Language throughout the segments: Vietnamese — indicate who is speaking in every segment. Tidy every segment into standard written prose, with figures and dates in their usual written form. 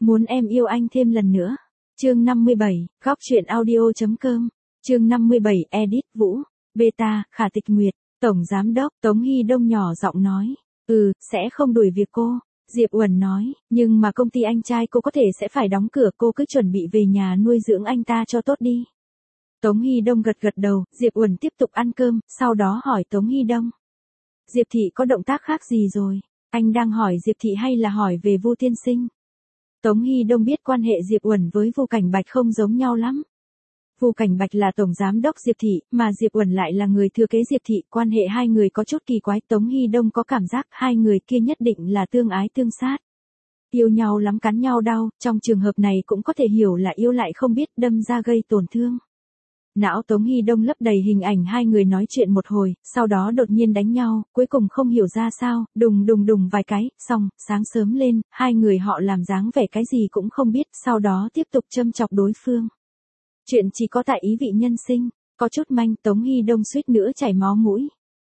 Speaker 1: Muốn em yêu anh thêm lần nữa. Chương 57, góc truyện audio.com. Chương 57, edit Vũ. Beta, Khả Tịch Nguyệt. Tổng Giám đốc Tống Hy Đông nhỏ giọng nói. Sẽ không đuổi việc cô. Diệp Uẩn nói, nhưng mà công ty anh trai cô có thể sẽ phải đóng cửa, cô cứ chuẩn bị về nhà nuôi dưỡng anh ta cho tốt đi. Tống Hy Đông gật gật đầu, Diệp Uẩn tiếp tục ăn cơm, sau đó hỏi Tống Hy Đông. Diệp Thị có động tác khác gì rồi? Anh đang hỏi Diệp Thị hay là hỏi về Vu Tiên Sinh? Tống Hy Đông biết quan hệ Diệp Uẩn với Vu Cảnh Bạch không giống nhau lắm. Vu Cảnh Bạch là tổng giám đốc Diệp Thị, mà Diệp Uẩn lại là người thừa kế Diệp Thị, quan hệ hai người có chút kỳ quái, Tống Hy Đông có cảm giác hai người kia nhất định là tương ái tương sát. Yêu nhau lắm cắn nhau đau, trong trường hợp này cũng có thể hiểu là yêu lại không biết đâm ra gây tổn thương. Não Tống Hy Đông lấp đầy hình ảnh hai người nói chuyện một hồi, sau đó đột nhiên đánh nhau, cuối cùng không hiểu ra sao, đùng đùng đùng vài cái, xong, sáng sớm lên, hai người họ làm dáng vẻ cái gì cũng không biết, sau đó tiếp tục châm chọc đối phương. Chuyện chỉ có tại ý vị nhân sinh, có chút manh, Tống Hy Đông suýt nữa chảy máu mũi.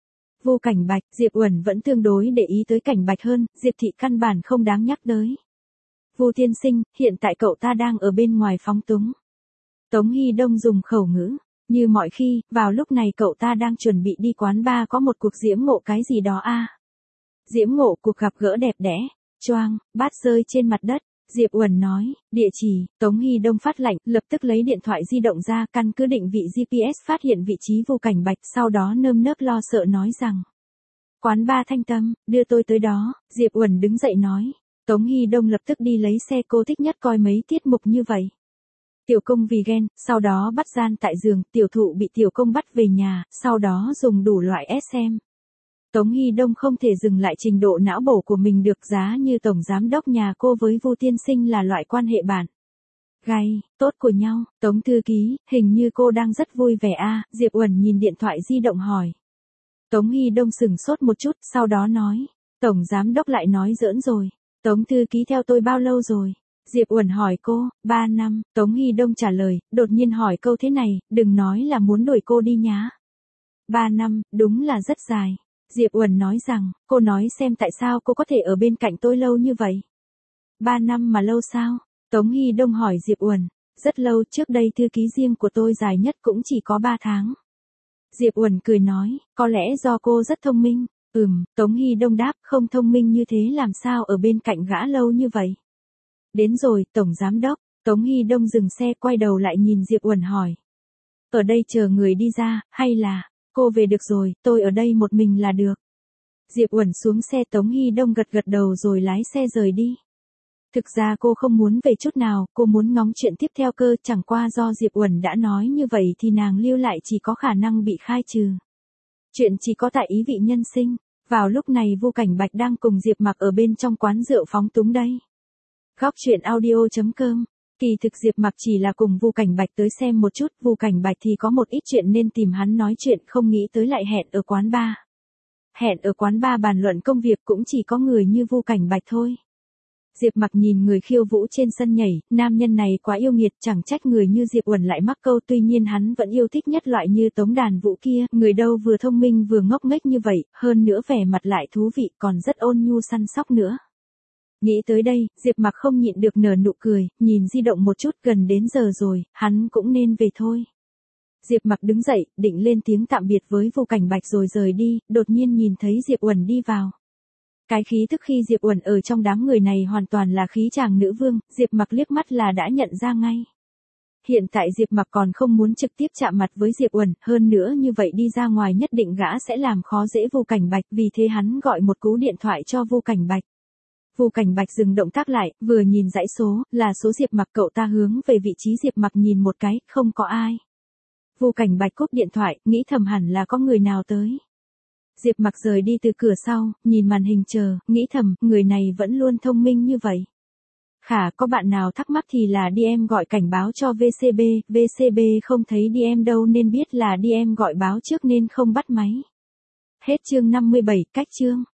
Speaker 1: Vu Cảnh Bạch, Diệp Uẩn vẫn tương đối để ý tới Cảnh Bạch hơn, Diệp Thị căn bản không đáng nhắc tới. Vu tiên sinh, hiện tại cậu ta đang ở bên ngoài phóng túng. Tống Hy Đông dùng khẩu ngữ, như mọi khi, vào lúc này cậu ta đang chuẩn bị đi quán bar có một cuộc diễm ngộ cái gì đó à. Diễm ngộ cuộc gặp gỡ đẹp đẽ, choang, bát rơi trên mặt đất. Diệp Uẩn nói, địa chỉ, Tống Hy Đông phát lạnh, lập tức lấy điện thoại di động ra, căn cứ định vị GPS phát hiện vị trí Vu Cảnh Bạch, sau đó nơm nớp lo sợ nói rằng. Quán bar Thanh Tâm, đưa tôi tới đó, Diệp Uẩn đứng dậy nói. Tống Hy Đông lập tức đi lấy xe, cô thích nhất coi mấy tiết mục như vậy. Tiểu công vì ghen, sau đó bắt gian tại giường, tiểu thụ bị tiểu công bắt về nhà, sau đó dùng đủ loại SM. Tống Hy Đông không thể dừng lại trình độ não bổ của mình được, giá như tổng giám đốc nhà cô với Vu tiên sinh là loại quan hệ bạn gay, tốt của nhau. Tống thư ký, hình như cô đang rất vui vẻ à, Diệp Uẩn nhìn điện thoại di động hỏi. Tống Hy Đông sửng sốt một chút, sau đó nói, tổng giám đốc lại nói giỡn rồi. Tống thư ký theo tôi bao lâu rồi? Diệp Uẩn hỏi cô, 3 năm, Tống Hy Đông trả lời, đột nhiên hỏi câu thế này, đừng nói là muốn đuổi cô đi nhá. 3 năm, đúng là rất dài. Diệp Uẩn nói rằng, cô nói xem tại sao cô có thể ở bên cạnh tôi lâu như vậy. 3 năm mà lâu sao? Tống Hy Đông hỏi Diệp Uẩn, rất lâu, trước đây thư ký riêng của tôi dài nhất cũng chỉ có 3 tháng. Diệp Uẩn cười nói, có lẽ do cô rất thông minh. Tống Hy Đông đáp, không thông minh như thế làm sao ở bên cạnh gã lâu như vậy. Đến rồi, tổng giám đốc. Tống Hy Đông dừng xe quay đầu lại nhìn Diệp Uẩn hỏi. Ở đây chờ người đi ra, hay là, cô về được rồi, tôi ở đây một mình là được. Diệp Uẩn xuống xe, Tống Hy Đông gật gật đầu rồi lái xe rời đi. Thực ra cô không muốn về chút nào, cô muốn ngóng chuyện tiếp theo cơ, chẳng qua do Diệp Uẩn đã nói như vậy thì nàng lưu lại chỉ có khả năng bị khai trừ. Chuyện chỉ có tại ý vị nhân sinh. Vào lúc này Vu Cảnh Bạch đang cùng Diệp Mặc ở bên trong quán rượu phóng túng đây. Góc truyện audio.com. Kỳ thực Diệp Mặc chỉ là cùng Vu Cảnh Bạch tới xem một chút, Vu Cảnh Bạch thì có một ít chuyện nên tìm hắn nói chuyện, không nghĩ tới lại hẹn ở quán bar. Hẹn ở quán bar bàn luận công việc cũng chỉ có người như Vu Cảnh Bạch thôi. Diệp Mặc nhìn người khiêu vũ trên sân nhảy, nam nhân này quá yêu nghiệt, chẳng trách người như Diệp Uẩn lại mắc câu, tuy nhiên hắn vẫn yêu thích nhất loại như Tống Đàn Vũ kia, người đâu vừa thông minh vừa ngốc nghếch như vậy, hơn nữa vẻ mặt lại thú vị, còn rất ôn nhu săn sóc nữa. Nghĩ tới đây, Diệp Mặc không nhịn được nở nụ cười, nhìn di động một chút, gần đến giờ rồi, hắn cũng nên về thôi. Diệp Mặc đứng dậy, định lên tiếng tạm biệt với Vu Cảnh Bạch rồi rời đi, đột nhiên nhìn thấy Diệp Uẩn đi vào. Cái khí tức khi Diệp Uẩn ở trong đám người này hoàn toàn là khí chàng nữ vương, Diệp Mặc liếc mắt là đã nhận ra ngay. Hiện tại Diệp Mặc còn không muốn trực tiếp chạm mặt với Diệp Uẩn, hơn nữa như vậy đi ra ngoài nhất định gã sẽ làm khó dễ Vu Cảnh Bạch, vì thế hắn gọi một cú điện thoại cho Vu Cảnh Bạch. Vu Cảnh Bạch dừng động tác lại, vừa nhìn dãy số, là số Diệp Mặc, cậu ta hướng về vị trí Diệp Mặc nhìn một cái, không có ai. Vu Cảnh Bạch cúp điện thoại, nghĩ thầm hẳn là có người nào tới. Diệp Mặc rời đi từ cửa sau, nhìn màn hình chờ, nghĩ thầm, người này vẫn luôn thông minh như vậy. Khả có bạn nào thắc mắc thì là DM gọi cảnh báo cho VCB không thấy DM đâu nên biết là DM gọi báo trước nên không bắt máy. Hết chương 57, cách chương.